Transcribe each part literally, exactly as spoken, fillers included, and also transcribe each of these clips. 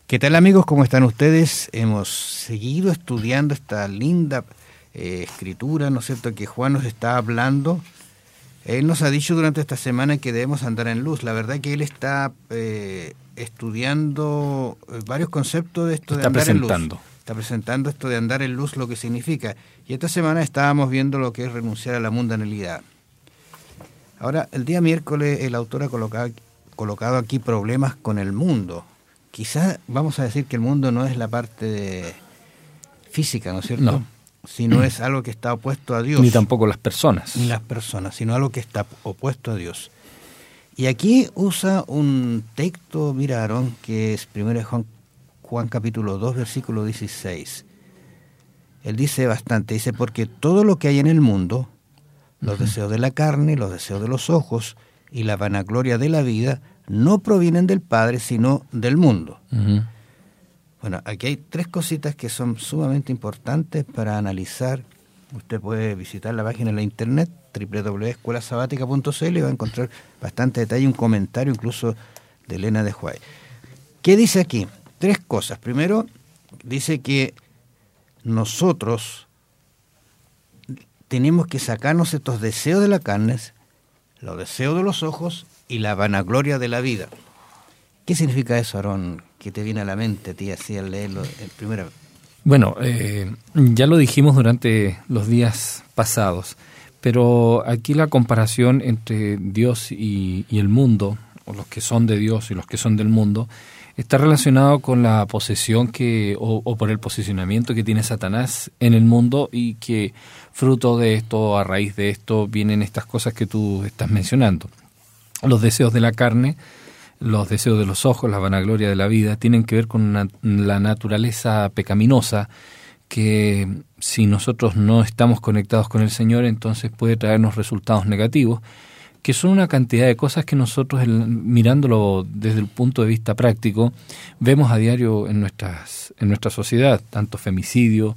¿Qué tal, amigos? ¿Cómo están ustedes? Hemos seguido estudiando esta linda eh, escritura, ¿no es cierto?, que Juan nos está hablando. Él nos ha dicho durante esta semana que debemos andar en luz. La verdad que él está eh, estudiando varios conceptos de esto de andar en luz. Está presentando esto de andar en luz, lo que significa. Y esta semana estábamos viendo lo que es renunciar a la mundanalidad. Ahora, el día miércoles el autor ha colocado, colocado aquí problemas con el mundo. Quizás vamos a decir que el mundo no es la parte de física, ¿no es cierto? No. Sino es algo que está opuesto a Dios. Ni tampoco las personas. Ni las personas, sino algo que está opuesto a Dios. Y aquí usa un texto, mira, Aarón, que es primero de Juan, Juan capítulo dos, versículo dieciséis. Él dice bastante, dice, porque todo lo que hay en el mundo, los uh-huh. deseos de la carne, los deseos de los ojos y la vanagloria de la vida, no provienen del Padre, sino del mundo. Uh-huh. Bueno, aquí hay tres cositas que son sumamente importantes para analizar. Usted puede visitar la página de la internet, doble u doble u doble u punto escuela sabática punto c l, y va a encontrar bastante detalle, un comentario incluso de Elena de Huay. ¿Qué dice aquí? Tres cosas. Primero, dice que nosotros tenemos que sacarnos estos deseos de la carne, los deseos de los ojos y la vanagloria de la vida. ¿Qué significa eso, Aarón? ¿Qué te viene a la mente, tía, así al leerlo el primero? Bueno, eh, ya lo dijimos durante los días pasados, pero aquí la comparación entre Dios y, y el mundo, o los que son de Dios y los que son del mundo, está relacionado con la posesión que o, o por el posicionamiento que tiene Satanás en el mundo, y que fruto de esto, a raíz de esto, vienen estas cosas que tú estás mencionando. Los deseos de la carne, los deseos de los ojos, la vanagloria de la vida, tienen que ver con una, la naturaleza pecaminosa que, si nosotros no estamos conectados con el Señor, entonces puede traernos resultados negativos, que son una cantidad de cosas que nosotros, el, mirándolo desde el punto de vista práctico, vemos a diario en nuestras en nuestra sociedad, tanto femicidio,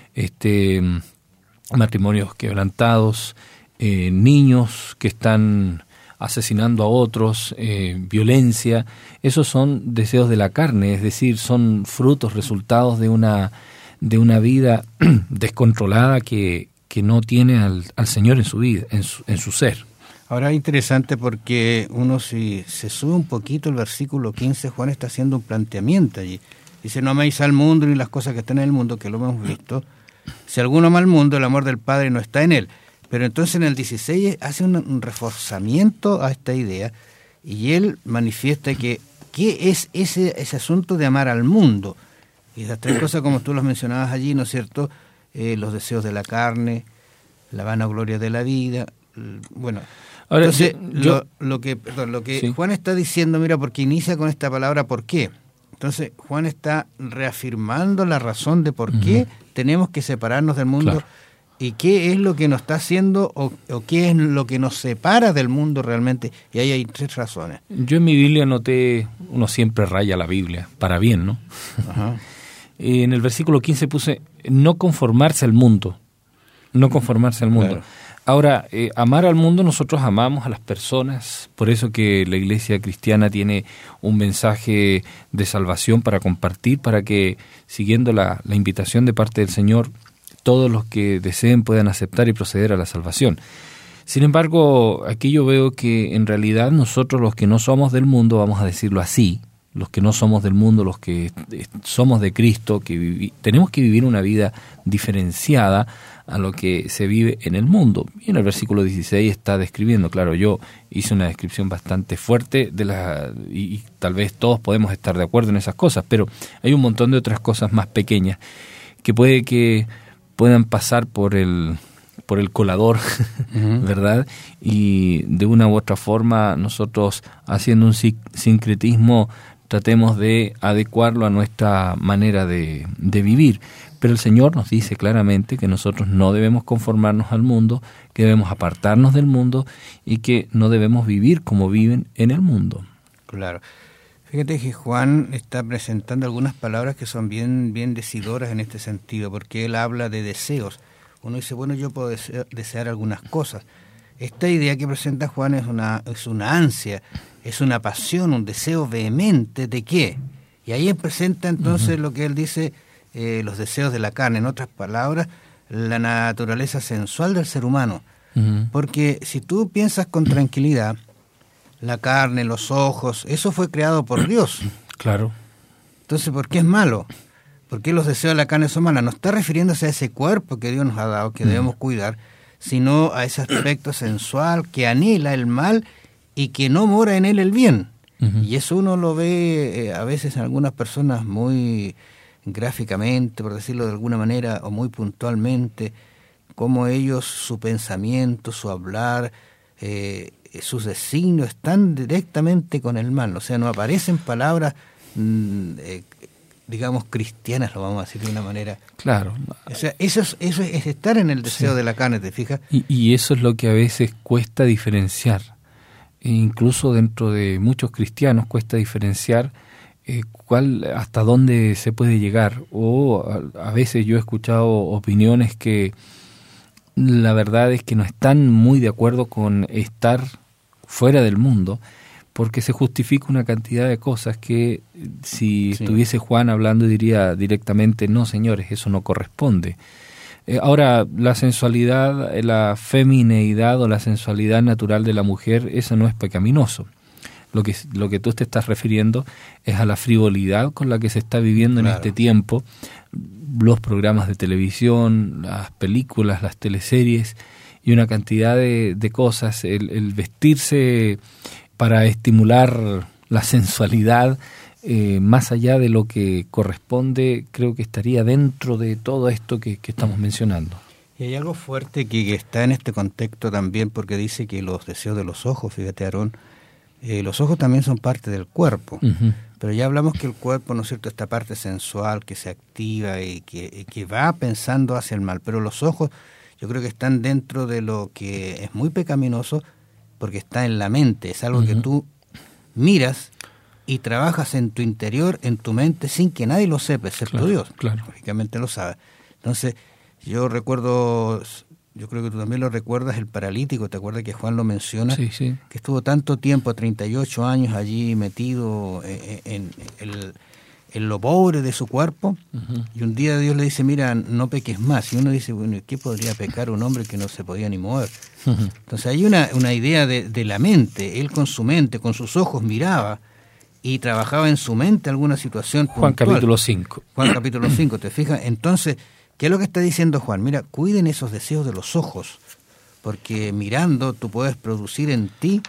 este, matrimonios quebrantados, eh, niños que están asesinando a otros, eh, violencia. Esos son deseos de la carne, es decir, son frutos, resultados de una de una vida descontrolada que, que no tiene al, al Señor en su vida, en su, en su ser. Ahora es interesante porque uno, si se sube un poquito el versículo quince, Juan está haciendo un planteamiento allí. Dice, no améis al mundo ni las cosas que están en el mundo, que lo hemos visto. Si alguno ama al mundo, el amor del Padre no está en él. Pero entonces en el dieciséis hace un, un reforzamiento a esta idea, y él manifiesta que qué es ese, ese asunto de amar al mundo. Y esas tres cosas, como tú las mencionabas allí, ¿no es cierto? Eh, los deseos de la carne, la vanagloria de la vida. Bueno, ahora, entonces yo, yo, lo, lo que, perdón, lo que sí. Juan está diciendo, mira, porque inicia con esta palabra ¿por qué? Entonces Juan está reafirmando la razón de por uh-huh. qué tenemos que separarnos del mundo. Claro. ¿Y qué es lo que nos está haciendo o, o qué es lo que nos separa del mundo realmente? Y ahí hay tres razones. Yo en mi Biblia noté, uno siempre raya la Biblia, para bien, ¿no? Ajá. En el versículo quince puse, no conformarse al mundo, no conformarse al mundo. Claro. Ahora, eh, amar al mundo, nosotros amamos a las personas, por eso que la Iglesia cristiana tiene un mensaje de salvación para compartir, para que, siguiendo la, la invitación de parte del Señor, todos los que deseen puedan aceptar y proceder a la salvación. Sin embargo, aquí yo veo que en realidad nosotros, los que no somos del mundo, vamos a decirlo así, los que no somos del mundo, los que somos de Cristo, que vivi- tenemos que vivir una vida diferenciada a lo que se vive en el mundo. Y en el versículo dieciséis está describiendo, claro, yo hice una descripción bastante fuerte de la y, y tal vez todos podemos estar de acuerdo en esas cosas, pero hay un montón de otras cosas más pequeñas que puede que puedan pasar por el por el colador, uh-huh. ¿verdad? Y de una u otra forma nosotros, haciendo un sincretismo, tratemos de adecuarlo a nuestra manera de, de vivir. Pero el Señor nos dice claramente que nosotros no debemos conformarnos al mundo, que debemos apartarnos del mundo y que no debemos vivir como viven en el mundo. Claro. Fíjate que Juan está presentando algunas palabras que son bien, bien decidoras en este sentido, porque él habla de deseos. Uno dice, bueno, yo puedo desear, desear algunas cosas. Esta idea que presenta Juan es una, es una ansia, es una pasión, un deseo vehemente de qué. Y ahí presenta entonces uh-huh. lo que él dice, eh, los deseos de la carne, en otras palabras, la naturaleza sensual del ser humano. Uh-huh. Porque si tú piensas con tranquilidad, la carne, los ojos, eso fue creado por Dios. Claro. Entonces, ¿por qué es malo? ¿Por qué los deseos de la carne son malos? No está refiriéndose a ese cuerpo que Dios nos ha dado, que uh-huh. debemos cuidar, sino a ese aspecto sensual que anhela el mal y que no mora en él el bien. Uh-huh. Y eso uno lo ve eh, a veces en algunas personas muy gráficamente, por decirlo de alguna manera, o muy puntualmente, como ellos, su pensamiento, su hablar, eh, sus designios están directamente con el mal. O sea, no aparecen palabras, mm, eh, digamos, cristianas, lo vamos a decir de una manera. Claro. O sea, eso es, eso es estar en el deseo sí. de la carne, ¿te fijas? Y, y eso es lo que a veces cuesta diferenciar. E incluso dentro de muchos cristianos cuesta diferenciar eh, cuál, hasta dónde se puede llegar. O a, a veces yo he escuchado opiniones que la verdad es que no están muy de acuerdo con estar fuera del mundo, porque se justifica una cantidad de cosas que si sí. estuviese Juan hablando diría directamente, no señores, eso no corresponde. Eh, ahora, la sensualidad, la femineidad o la sensualidad natural de la mujer, eso no es pecaminoso. Lo que, lo que tú te estás refiriendo es a la frivolidad con la que se está viviendo claro. en este tiempo, los programas de televisión, las películas, las teleseries y una cantidad de, de cosas, el, el vestirse para estimular la sensualidad, eh, más allá de lo que corresponde, creo que estaría dentro de todo esto que, que estamos mencionando. Y hay algo fuerte que, que está en este contexto también, porque dice que los deseos de los ojos, fíjate Aarón, eh, los ojos también son parte del cuerpo, uh-huh. pero ya hablamos que el cuerpo, ¿no es cierto?, esta parte sensual que se activa y que, y que va pensando hacia el mal, pero los ojos yo creo que están dentro de lo que es muy pecaminoso, porque está en la mente, es algo uh-huh. que tú miras y trabajas en tu interior, en tu mente, sin que nadie lo sepa, excepto claro, Dios, claro. lógicamente lo sabe. Entonces, yo recuerdo, yo creo que tú también lo recuerdas, el paralítico, ¿te acuerdas que Juan lo menciona? Sí, sí. Que estuvo tanto tiempo, treinta y ocho años allí metido en, en, en, el, en lo pobre de su cuerpo, uh-huh. y un día Dios le dice, mira, no peques más. Y uno dice, bueno, ¿qué podría pecar un hombre que no se podía ni mover? Uh-huh. Entonces hay una, una idea de, de la mente, él con su mente, con sus ojos miraba y trabajaba en su mente alguna situación Juan puntual. capítulo cinco. Juan capítulo cinco, ¿te fijas? Entonces, ¿qué es lo que está diciendo Juan? Mira, cuiden esos deseos de los ojos, porque mirando tú puedes producir en ti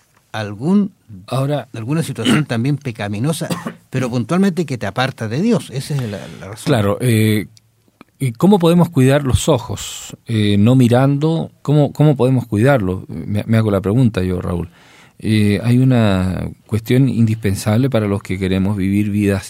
algún ahora alguna situación también pecaminosa, pero puntualmente que te aparta de Dios. Esa es la, la razón. Claro. Eh, ¿Cómo podemos cuidar los ojos? Eh, no mirando, ¿cómo, cómo podemos cuidarlos? Me, me hago la pregunta yo, Raúl. Eh, hay una cuestión indispensable para los que queremos vivir vidas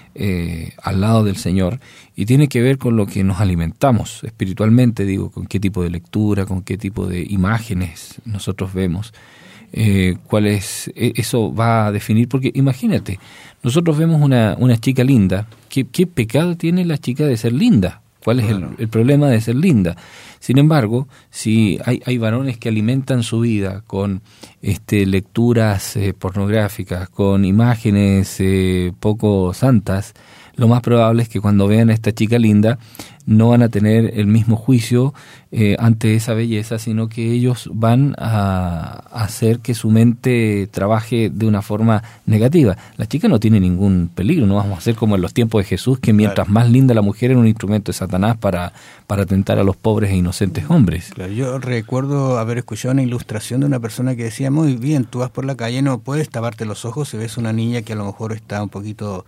eh, al lado del Señor, y tiene que ver con lo que nos alimentamos espiritualmente, digo, con qué tipo de lectura, con qué tipo de imágenes nosotros vemos. Eh, cuál es, eso va a definir, porque imagínate, nosotros vemos una, una chica linda, ¿qué, qué pecado tiene la chica de ser linda? ¿Cuál es el, el problema de ser linda? Sin embargo, si hay, hay varones que alimentan su vida con este, lecturas eh, pornográficas, con imágenes eh, poco santas, lo más probable es que cuando vean a esta chica linda no van a tener el mismo juicio eh, ante esa belleza, sino que ellos van a, a hacer que su mente trabaje de una forma negativa. La chica no tiene ningún peligro, no vamos a hacer como en los tiempos de Jesús, que mientras claro. más linda la mujer era un instrumento de Satanás para, para tentar a los pobres e inocentes hombres. Claro, yo recuerdo haber escuchado una ilustración de una persona que decía, muy bien, tú vas por la calle, no puedes taparte los ojos si ves una niña que a lo mejor está un poquito...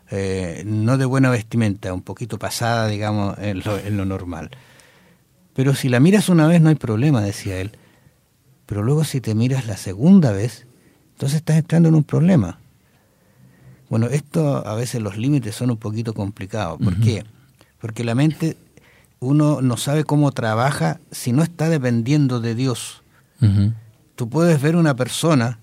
Eh, no de buena vestimenta, un poquito pasada, digamos, en lo, en lo normal. Pero si la miras una vez no hay problema, decía él. Pero luego si te miras la segunda vez, entonces estás entrando en un problema. Bueno, esto a veces los límites son un poquito complicados. ¿Por uh-huh. qué? Porque la mente, uno no sabe cómo trabaja si no está dependiendo de Dios. Uh-huh. Tú puedes ver una persona...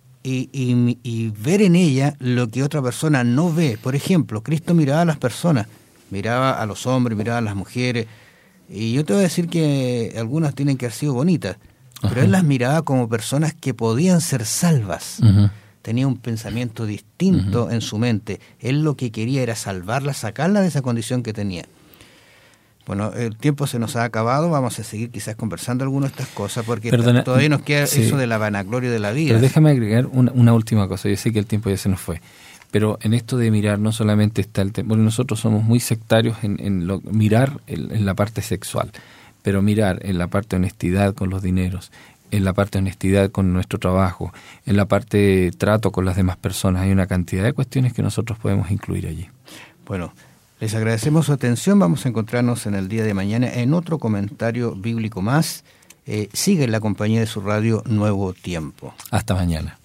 Y, y, y ver en ella lo que otra persona no ve. Por ejemplo, Cristo miraba a las personas, miraba a los hombres, miraba a las mujeres, y yo te voy a decir que algunas tienen que haber sido bonitas, uh-huh. pero él las miraba como personas que podían ser salvas. Uh-huh. tenía un pensamiento distinto uh-huh. en su mente. Él lo que quería era salvarla, sacarla de esa condición que tenía. Bueno, el tiempo se nos ha acabado, vamos a seguir quizás conversando algunas de estas cosas, porque Perdona, todavía nos queda sí. eso de la vanagloria de la vida. Pero déjame agregar una, una última cosa, yo sé que el tiempo ya se nos fue, pero en esto de mirar no solamente está el tema, bueno, nosotros somos muy sectarios en, en lo, mirar en, en la parte sexual, pero mirar en la parte de honestidad con los dineros, en la parte de honestidad con nuestro trabajo, en la parte de trato con las demás personas, hay una cantidad de cuestiones que nosotros podemos incluir allí. Bueno, les agradecemos su atención. Vamos a encontrarnos en el día de mañana en otro comentario bíblico más. Eh, sigue en la compañía de su radio Nuevo Tiempo. Hasta mañana.